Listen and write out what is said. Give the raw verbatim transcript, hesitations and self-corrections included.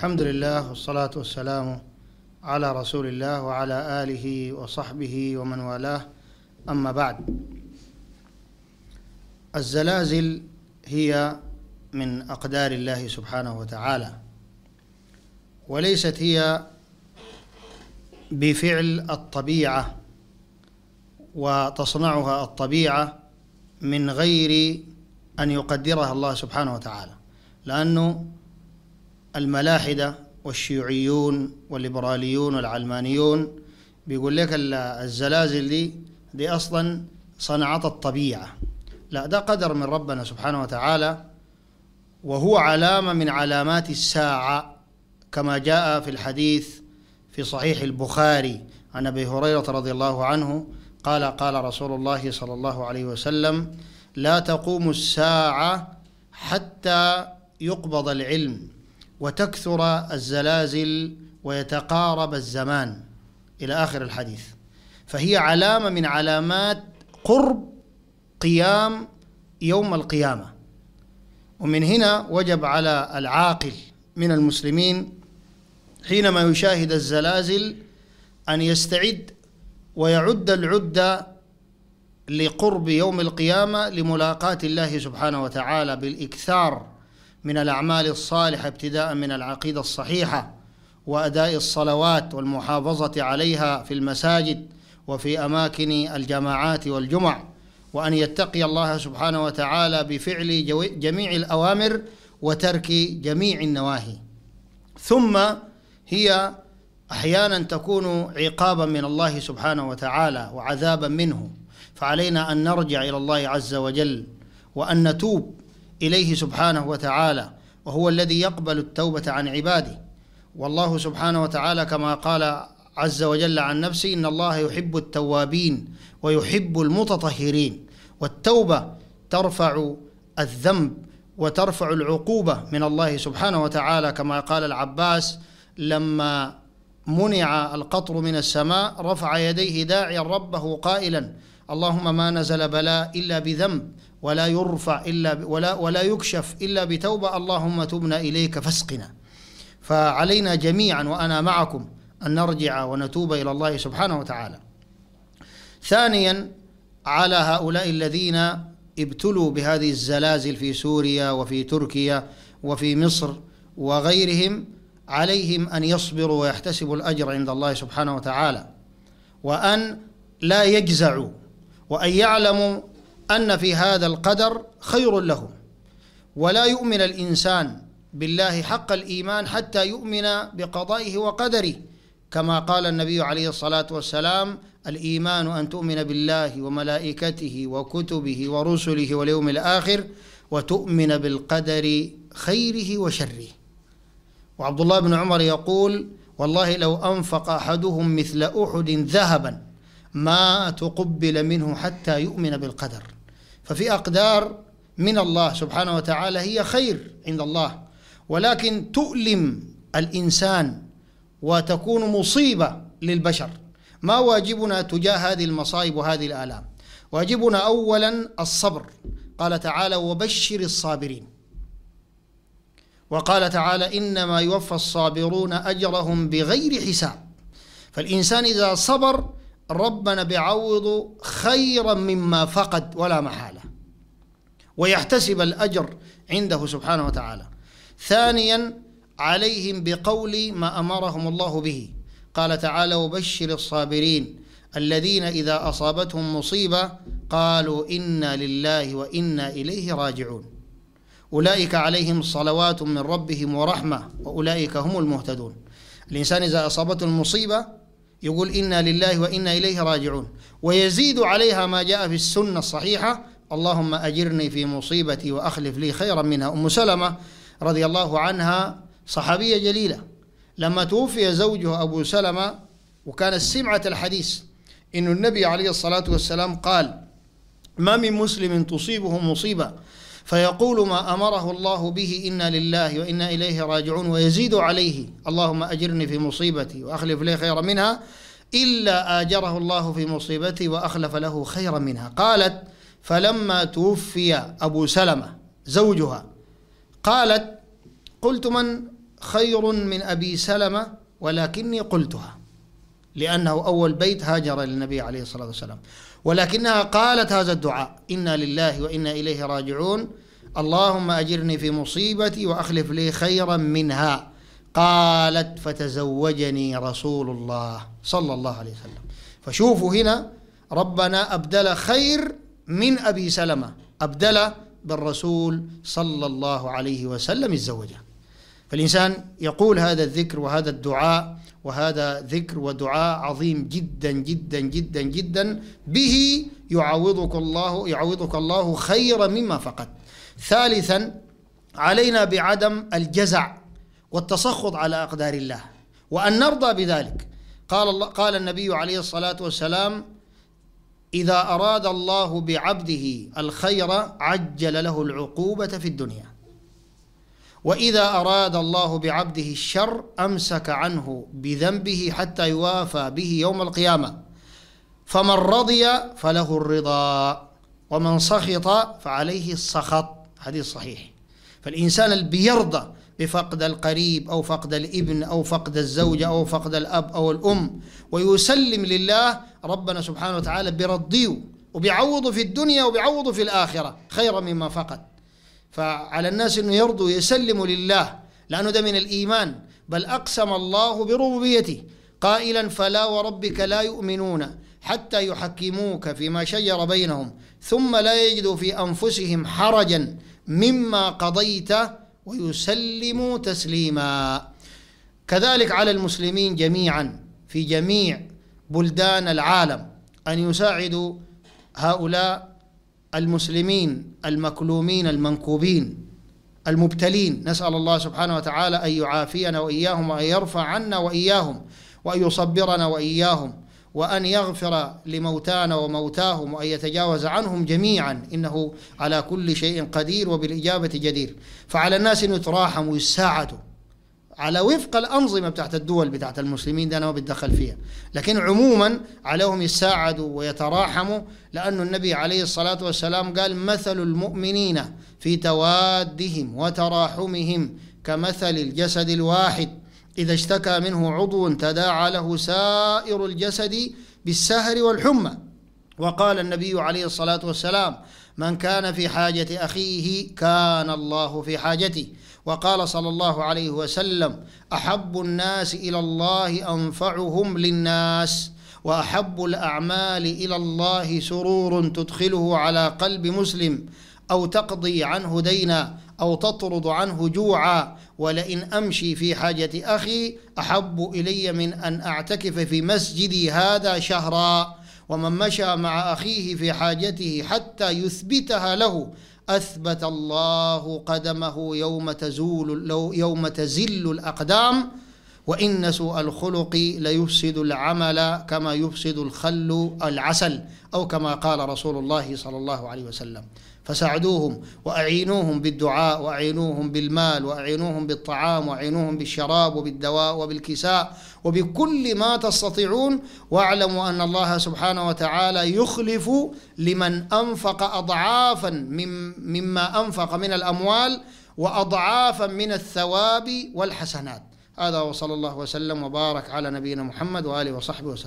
الحمد لله والصلاة والسلام على رسول الله وعلى آله وصحبه ومن والاه، أما بعد. الزلازل هي من أقدار الله سبحانه وتعالى، وليست هي بفعل الطبيعة وتصنعها الطبيعة من غير أن يقدرها الله سبحانه وتعالى، لأنه الملاحدة والشيوعيون والليبراليون والعلمانيون بيقول لك الزلازل دي دي أصلا صنعت الطبيعة. لا، ده قدر من ربنا سبحانه وتعالى، وهو علامة من علامات الساعة، كما جاء في الحديث في صحيح البخاري عن أبي هريرة رضي الله عنه قال قال رسول الله صلى الله عليه وسلم: لا تقوم الساعة حتى يقبض العلم وتكثر الزلازل ويتقارب الزمان، إلى آخر الحديث. فهي علامة من علامات قرب قيام يوم القيامة. ومن هنا وجب على العاقل من المسلمين حينما يشاهد الزلازل أن يستعد ويعد العدة لقرب يوم القيامة لملاقاة الله سبحانه وتعالى بالإكثار من الأعمال الصالحة، ابتداء من العقيدة الصحيحة وأداء الصلوات والمحافظة عليها في المساجد وفي أماكن الجماعات والجمع، وأن يتقي الله سبحانه وتعالى بفعل جميع الأوامر وترك جميع النواهي. ثم هي أحيانا تكون عقابا من الله سبحانه وتعالى وعذابا منه، فعلينا أن نرجع إلى الله عز وجل وأن نتوب إليه سبحانه وتعالى، وهو الذي يقبل التوبة عن عباده. والله سبحانه وتعالى كما قال عز وجل عن نفسه: إن الله يحب التوابين ويحب المتطهرين. والتوبة ترفع الذنب وترفع العقوبة من الله سبحانه وتعالى، كما قال العباس لما منع القطر من السماء رفع يديه داعيا ربه قائلا: اللهم ما نزل بلاء إلا بذنب ولا يرفع إلا ب... ولا ولا يكشف إلا بتوبة، اللهم تبنا إليك فاسقنا. فعلينا جميعا وأنا معكم أن نرجع ونتوب إلى الله سبحانه وتعالى. ثانيا، على هؤلاء الذين ابتلوا بهذه الزلازل في سوريا وفي تركيا وفي مصر وغيرهم، عليهم أن يصبروا ويحتسبوا الأجر عند الله سبحانه وتعالى، وأن لا يجزعوا، وأن يعلموا أن في هذا القدر خير لهم. ولا يؤمن الإنسان بالله حق الإيمان حتى يؤمن بقضائه وقدره، كما قال النبي عليه الصلاة والسلام: الإيمان أن تؤمن بالله وملائكته وكتبه ورسله واليوم الآخر وتؤمن بالقدر خيره وشره. وعبد الله بن عمر يقول: والله لو أنفق أحدهم مثل أحد ذهبا ما تقبل منه حتى يؤمن بالقدر. ففي أقدار من الله سبحانه وتعالى هي خير عند الله، ولكن تؤلم الإنسان وتكون مصيبة للبشر. ما واجبنا تجاه هذه المصائب وهذه الآلام؟ واجبنا أولا الصبر. قال تعالى: وبشر الصابرين. وقال تعالى: إنما يوفى الصابرون أجرهم بغير حساب. فالإنسان إذا صبر ربنا بيعوض خيرا مما فقد ولا محالة، ويحتسب الأجر عنده سبحانه وتعالى. ثانيا، عليهم بقول ما أمرهم الله به. قال تعالى: وبشر الصابرين الذين إذا أصابتهم مصيبة قالوا إنا لله وإنا إليه راجعون أولئك عليهم صلوات من ربهم ورحمة وأولئك هم المهتدون. الإنسان إذا أصابته المصيبة يقول إنا لله وإنا إليه راجعون، ويزيد عليها ما جاء في السنة الصحيحة: اللهم أجرني في مصيبتي وأخلف لي خيرا منها. أم سلمة رضي الله عنها صحابية جليلة، لما توفي زوجها أبو سلمة وكانت سمعت الحديث إن النبي عليه الصلاة والسلام قال: ما من مسلم تصيبه مصيبة فيقول ما أمره الله به إنا لله وإنا إليه راجعون ويزيد عليه اللهم أجرني في مصيبتي وأخلف لي خيرا منها إلا آجره الله في مصيبتي وأخلف له خيرا منها. قالت: فلما توفي أبو سلمة زوجها قالت: قلت من خير من أبي سلمة ولكني قلتها، لأنه أول بيت هاجر للنبي عليه الصلاة والسلام، ولكنها قالت هذا الدعاء: إنا لله وإنا إليه راجعون، اللهم أجرني في مصيبتي وأخلف لي خيرا منها. قالت: فتزوجني رسول الله صلى الله عليه وسلم. فشوفوا هنا ربنا أبدل خير من أبي سلمة، أبدل بالرسول صلى الله عليه وسلم الزوجة. فالإنسان يقول هذا الذكر وهذا الدعاء، وهذا ذكر ودعاء عظيم جدا جدا جدا جدا، به يعوضك الله يعوضك الله خيرا مما فقد. ثالثا، علينا بعدم الجزع والتسخط على أقدار الله، وأن نرضى بذلك. قال الله قال النبي عليه الصلاة والسلام: إذا أراد الله بعبده الخير عجل له العقوبة في الدنيا، وإذا أراد الله بعبده الشر أمسك عنه بذنبه حتى يوافى به يوم القيامة. فمن رضي فله الرضا، ومن سخط فعليه السخط. حديث صحيح. فالإنسان اللي بيرضى بفقد القريب أو فقد الابن أو فقد الزوجة أو فقد الأب أو الأم ويسلم لله، ربنا سبحانه وتعالى بيرضيه وبيعوضه في الدنيا وبيعوضه في الآخرة خيرا مما فقد. فعلى الناس أنه يرضوا يسلموا لله، لأنه ده من الإيمان. بل أقسم الله بربوبيته قائلا: فلا وربك لا يؤمنون حتى يحكموك فيما شجر بينهم ثم لا يجدوا في أنفسهم حرجا مما قضيت ويسلموا تسليما. كذلك على المسلمين جميعا في جميع بلدان العالم أن يساعدوا هؤلاء المسلمين المكلومين المنكوبين المبتلين. نسأل الله سبحانه وتعالى أن يعافينا وإياهم، وأن يرفع عنا وإياهم، وأن يصبرنا وإياهم، وأن يغفر لموتانا وموتاهم، وأن يتجاوز عنهم جميعا، إنه على كل شيء قدير وبالإجابة جدير. فعلى الناس أن يتراحموا ويساعدوا على وفق الأنظمة بتاعت الدول بتاعت المسلمين، ده أنا ما بتدخل فيها، لكن عموما عليهم يساعدوا ويتراحموا، لأن النبي عليه الصلاة والسلام قال: مثل المؤمنين في توادهم وتراحمهم كمثل الجسد الواحد إذا اشتكى منه عضو تداعى له سائر الجسد بالسهر والحمى. وقال النبي عليه الصلاة والسلام: من كان في حاجة أخيه كان الله في حاجته. وقال صلى الله عليه وسلم: أحب الناس إلى الله أنفعهم للناس، وأحب الأعمال إلى الله سرور تدخله على قلب مسلم، أو تقضي عنه دينا، أو تطرد عنه جوعا. ولئن أمشي في حاجة أخي أحب إلي من أن أعتكف في مسجدي هذا شهرا. ومن مشى مع أخيه في حاجته حتى يثبتها له أثبت الله قدمه يوم تزول يوم تزل الأقدام. وإن سوء الخلق ليفسد العمل كما يفسد الخل العسل، أو كما قال رسول الله صلى الله عليه وسلم. فساعدوهم وأعينوهم بالدعاء، وأعينوهم بالمال، وأعينوهم بالطعام، وأعينوهم بالشراب وبالدواء وبالكساء وبكل ما تستطيعون. واعلموا أن الله سبحانه وتعالى يخلف لمن أنفق أضعافا مما أنفق من الأموال وأضعافا من الثواب والحسنات. هذا وصلى الله وسلم وبارك على نبينا محمد وآله وصحبه وسلم.